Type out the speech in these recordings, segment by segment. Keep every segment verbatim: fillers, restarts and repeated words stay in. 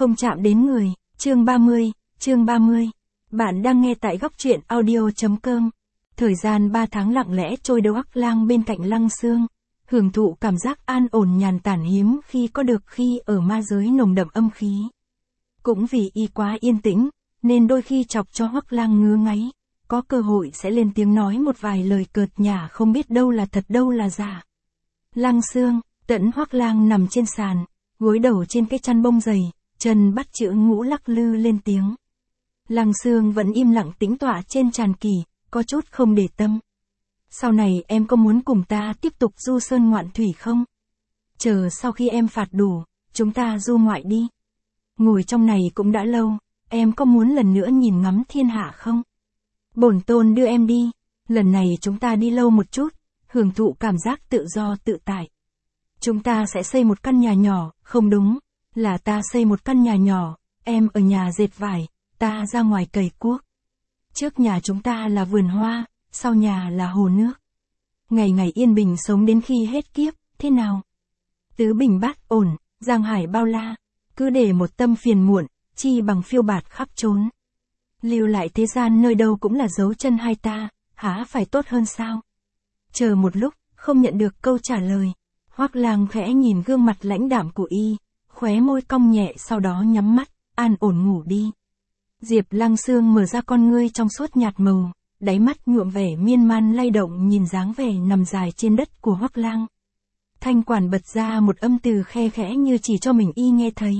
không chạm đến người, chương ba mươi, chương ba mươi. Bạn đang nghe tại góc truyện audio.com. Thời gian ba tháng lặng lẽ trôi đầu Hoắc Lang bên cạnh Lăng Xương, hưởng thụ cảm giác an ổn nhàn tản hiếm khi có được khi ở ma giới nồng đậm âm khí. Cũng vì y quá yên tĩnh, nên đôi khi chọc cho Hoắc Lang ngứa ngáy, có cơ hội sẽ lên tiếng nói một vài lời cợt nhả không biết đâu là thật đâu là giả. Lăng Xương, tẫn Hoắc Lang nằm trên sàn, gối đầu trên cái chăn bông dày, chân bắt chữ ngũ lắc lư lên tiếng. Lăng Xương vẫn im lặng tĩnh tọa trên tràn kỳ, có chút không để tâm. Sau này em có muốn cùng ta tiếp tục du sơn ngoạn thủy không? Chờ sau khi em phạt đủ, chúng ta du ngoại đi. Ngồi trong này cũng đã lâu, em có muốn lần nữa nhìn ngắm thiên hạ không? Bổn tôn đưa em đi, lần này chúng ta đi lâu một chút, hưởng thụ cảm giác tự do tự tại. Chúng ta sẽ xây một căn nhà nhỏ, không đúng, là ta xây một căn nhà nhỏ, em ở nhà dệt vải, ta ra ngoài cày cuốc. Trước nhà chúng ta là vườn hoa, sau nhà là hồ nước. Ngày ngày yên bình sống đến khi hết kiếp, thế nào? Tứ bình bát ổn, giang hải bao la, cứ để một tâm phiền muộn, chi bằng phiêu bạt khắp trốn. Lưu lại thế gian nơi đâu cũng là dấu chân hai ta, há phải tốt hơn sao? Chờ một lúc, không nhận được câu trả lời. Hoắc Lang khẽ nhìn gương mặt lãnh đạm của y, khóe môi cong nhẹ sau đó nhắm mắt, an ổn ngủ đi. Diệp Lăng Xương mở ra con ngươi trong suốt nhạt màu, đáy mắt nhuộm vẻ miên man lay động nhìn dáng vẻ nằm dài trên đất của Hoắc Lang. Thanh quản bật ra một âm từ khe khẽ như chỉ cho mình y nghe thấy.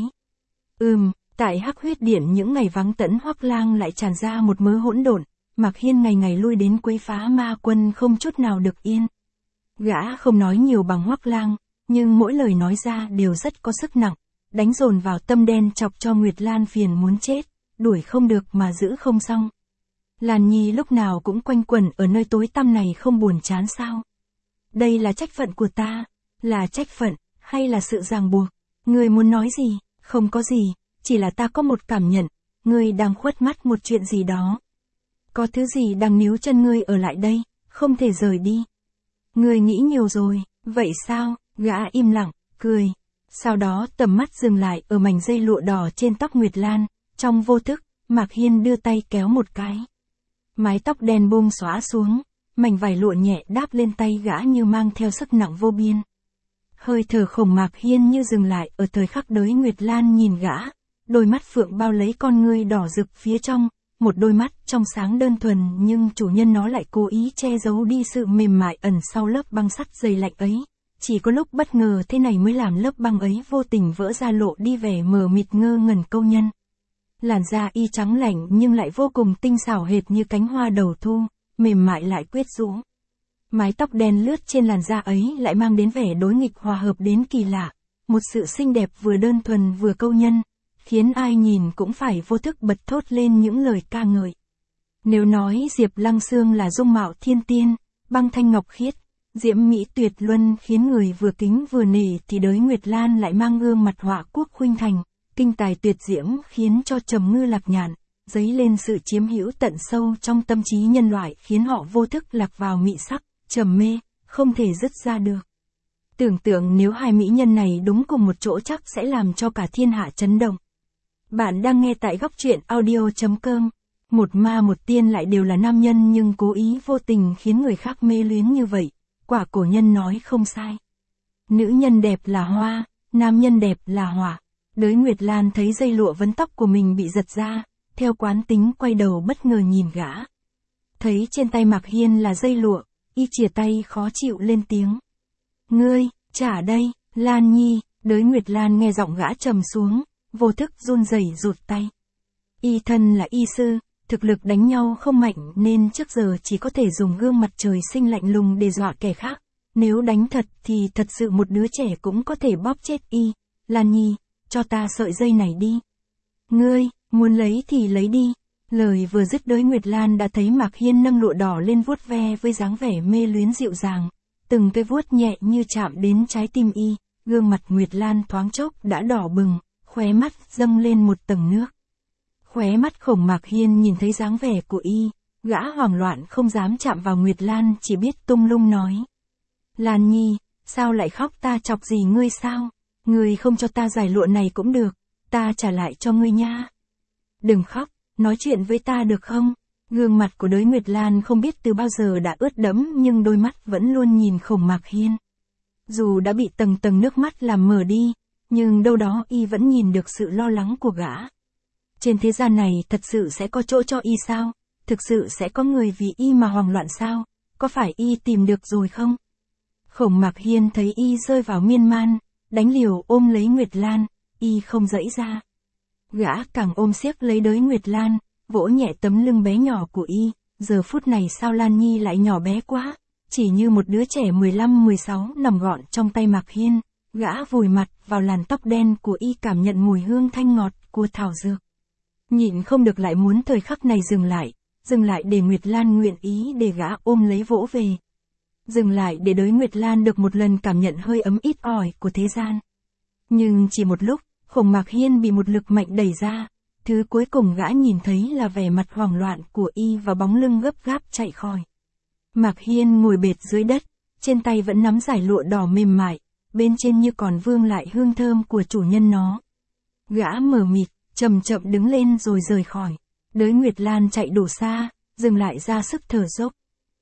Ừm, tại Hắc Huyết Điện những ngày vắng tẫn Hoắc Lang lại tràn ra một mớ hỗn độn, Mạc Hiên ngày ngày lui đến quấy phá ma quân không chút nào được yên. Gã không nói nhiều bằng Hoắc Lang, nhưng mỗi lời nói ra đều rất có sức nặng, đánh dồn vào tâm đen chọc cho Nguyệt Lan phiền muốn chết, đuổi không được mà giữ không xong. Lan Nhi lúc nào cũng quanh quẩn ở nơi tối tăm này không buồn chán sao? Đây là trách phận của ta, là trách phận, hay là sự ràng buộc? Ngươi muốn nói gì? Không có gì, chỉ là ta có một cảm nhận, ngươi đang khuất mắt một chuyện gì đó. Có thứ gì đang níu chân ngươi ở lại đây, không thể rời đi. Ngươi nghĩ nhiều rồi, vậy sao? Gã im lặng, cười. Sau đó tầm mắt dừng lại ở mảnh dây lụa đỏ trên tóc Nguyệt Lan, trong vô thức, Mạc Hiên đưa tay kéo một cái. Mái tóc đen buông xõa xuống, mảnh vải lụa nhẹ đáp lên tay gã như mang theo sức nặng vô biên. Hơi thở khổng Mạc Hiên như dừng lại ở thời khắc đới Nguyệt Lan nhìn gã, đôi mắt phượng bao lấy con ngươi đỏ rực phía trong, một đôi mắt trong sáng đơn thuần nhưng chủ nhân nó lại cố ý che giấu đi sự mềm mại ẩn sau lớp băng sắt dày lạnh ấy. Chỉ có lúc bất ngờ thế này mới làm lớp băng ấy vô tình vỡ ra lộ đi vẻ mờ mịt ngơ ngẩn câu nhân. Làn da y trắng lạnh nhưng lại vô cùng tinh xảo hệt như cánh hoa đầu thu, mềm mại lại quyết rũ. Mái tóc đen lướt trên làn da ấy lại mang đến vẻ đối nghịch hòa hợp đến kỳ lạ, một sự xinh đẹp vừa đơn thuần vừa câu nhân, khiến ai nhìn cũng phải vô thức bật thốt lên những lời ca ngợi. Nếu nói Diệp Lăng Xương là dung mạo thiên tiên, băng thanh ngọc khiết, diễm mỹ tuyệt luân khiến người vừa kính vừa nể thì đới Nguyệt Lan lại mang gương mặt họa quốc khuynh thành, kinh tài tuyệt diễm khiến cho Trầm Ngư Lạc Nhạn dấy lên sự chiếm hữu tận sâu trong tâm trí nhân loại khiến họ vô thức lạc vào mị sắc, trầm mê, không thể dứt ra được. Tưởng tượng nếu hai mỹ nhân này đúng cùng một chỗ chắc sẽ làm cho cả thiên hạ chấn động. Bạn đang nghe tại góc truyện audio.com. Một ma một tiên lại đều là nam nhân nhưng cố ý vô tình khiến người khác mê luyến như vậy. Quả cổ nhân nói không sai. Nữ nhân đẹp là hoa, nam nhân đẹp là hỏa. Đới Nguyệt Lan thấy dây lụa vấn tóc của mình bị giật ra, theo quán tính quay đầu bất ngờ nhìn gã. Thấy trên tay Mạc Hiên là dây lụa, y chìa tay khó chịu lên tiếng. Ngươi, trả đây, Lan Nhi. Đới Nguyệt Lan nghe giọng gã trầm xuống, vô thức run rẩy rụt tay. Y thân là y sư, thực lực đánh nhau không mạnh nên trước giờ chỉ có thể dùng gương mặt trời sinh lạnh lùng để dọa kẻ khác. Nếu đánh thật thì thật sự một đứa trẻ cũng có thể bóp chết y. Lan Nhi, cho ta sợi dây này đi. Ngươi, muốn lấy thì lấy đi. Lời vừa dứt đới Nguyệt Lan đã thấy Mạc Hiên nâng lụa đỏ lên vuốt ve với dáng vẻ mê luyến dịu dàng. Từng cái vuốt nhẹ như chạm đến trái tim y, gương mặt Nguyệt Lan thoáng chốc đã đỏ bừng, khóe mắt dâng lên một tầng nước. Khóe mắt khổng Mạc Hiên nhìn thấy dáng vẻ của y, gã hoảng loạn không dám chạm vào Nguyệt Lan chỉ biết tung lung nói. Lan Nhi, sao lại khóc ta chọc gì ngươi sao? Ngươi không cho ta giải lụa này cũng được, ta trả lại cho ngươi nha. Đừng khóc, nói chuyện với ta được không? Gương mặt của Đới Nguyệt Lan không biết từ bao giờ đã ướt đẫm nhưng đôi mắt vẫn luôn nhìn Khổng Mạc Hiên. Dù đã bị tầng tầng nước mắt làm mờ đi, nhưng đâu đó y vẫn nhìn được sự lo lắng của gã. Trên thế gian này thật sự sẽ có chỗ cho y sao? Thực sự sẽ có người vì y mà hoảng loạn sao? Có phải y tìm được rồi không? Khổng Mạc Hiên thấy y rơi vào miên man, đánh liều ôm lấy Nguyệt Lan, y không dãy ra. Gã càng ôm siết lấy Đới Nguyệt Lan, vỗ nhẹ tấm lưng bé nhỏ của y, giờ phút này sao Lan Nhi lại nhỏ bé quá, chỉ như một đứa trẻ mười lăm mười sáu nằm gọn trong tay Mạc Hiên, gã vùi mặt vào làn tóc đen của y cảm nhận mùi hương thanh ngọt của thảo dược. Nhịn không được lại muốn thời khắc này dừng lại, dừng lại để Nguyệt Lan nguyện ý để gã ôm lấy vỗ về. Dừng lại để Đới Nguyệt Lan được một lần cảm nhận hơi ấm ít ỏi của thế gian. Nhưng chỉ một lúc, Khổng Mạc Hiên bị một lực mạnh đẩy ra, thứ cuối cùng gã nhìn thấy là vẻ mặt hoảng loạn của y và bóng lưng gấp gáp chạy khỏi. Mạc Hiên ngồi bệt dưới đất, trên tay vẫn nắm dải lụa đỏ mềm mại, bên trên như còn vương lại hương thơm của chủ nhân nó. Gã mờ mịt, chậm chậm đứng lên rồi rời khỏi. Đới Nguyệt Lan chạy đủ xa, dừng lại ra sức thở dốc.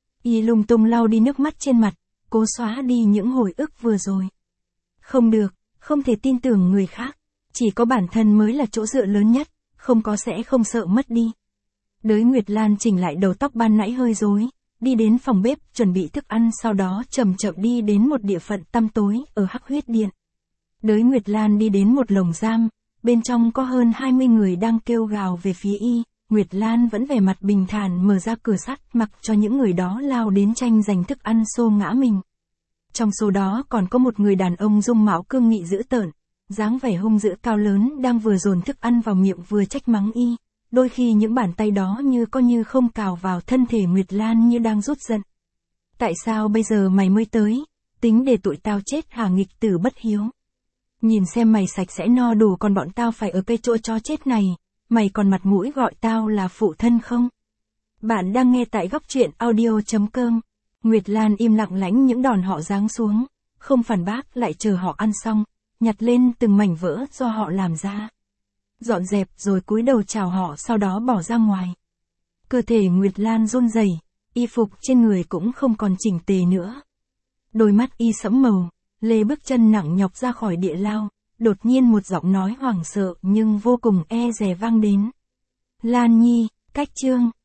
Y lung tung lau đi nước mắt trên mặt, cố xóa đi những hồi ức vừa rồi. Không được, không thể tin tưởng người khác, chỉ có bản thân mới là chỗ dựa lớn nhất, không có sẽ không sợ mất đi. Đới Nguyệt Lan chỉnh lại đầu tóc ban nãy hơi rối, đi đến phòng bếp chuẩn bị thức ăn, sau đó chậm chậm đi đến một địa phận tăm tối ở Hắc Huyết Điện. Đới Nguyệt Lan đi đến một lồng giam, bên trong có hơn hai mươi người đang kêu gào về phía y. Nguyệt Lan vẫn vẻ mặt bình thản mở ra cửa sắt mặc cho những người đó lao đến tranh giành thức ăn xô ngã mình. Trong số đó còn có một người đàn ông dung mạo cương nghị dữ tợn, dáng vẻ hung dữ cao lớn đang vừa dồn thức ăn vào miệng vừa trách mắng y, đôi khi những bàn tay đó như có như không cào vào thân thể Nguyệt Lan như đang rút giận. Tại sao bây giờ mày mới tới, tính để tụi tao chết hả nghịch tử bất hiếu? Nhìn xem mày sạch sẽ no đủ còn bọn tao phải ở cái chỗ chó chết này, mày còn mặt mũi gọi tao là phụ thân không? Bạn đang nghe tại góc truyện audio chấm com. Nguyệt Lan im lặng lãnh những đòn họ giáng xuống, không phản bác lại chờ họ ăn xong, nhặt lên từng mảnh vỡ do họ làm ra. Dọn dẹp rồi cúi đầu chào họ sau đó bỏ ra ngoài. Cơ thể Nguyệt Lan run rẩy, y phục trên người cũng không còn chỉnh tề nữa. Đôi mắt y sẫm màu, lê bước chân nặng nhọc ra khỏi địa lao, đột nhiên một giọng nói hoảng sợ nhưng vô cùng e dè vang đến. Lan Nhi, cách chương.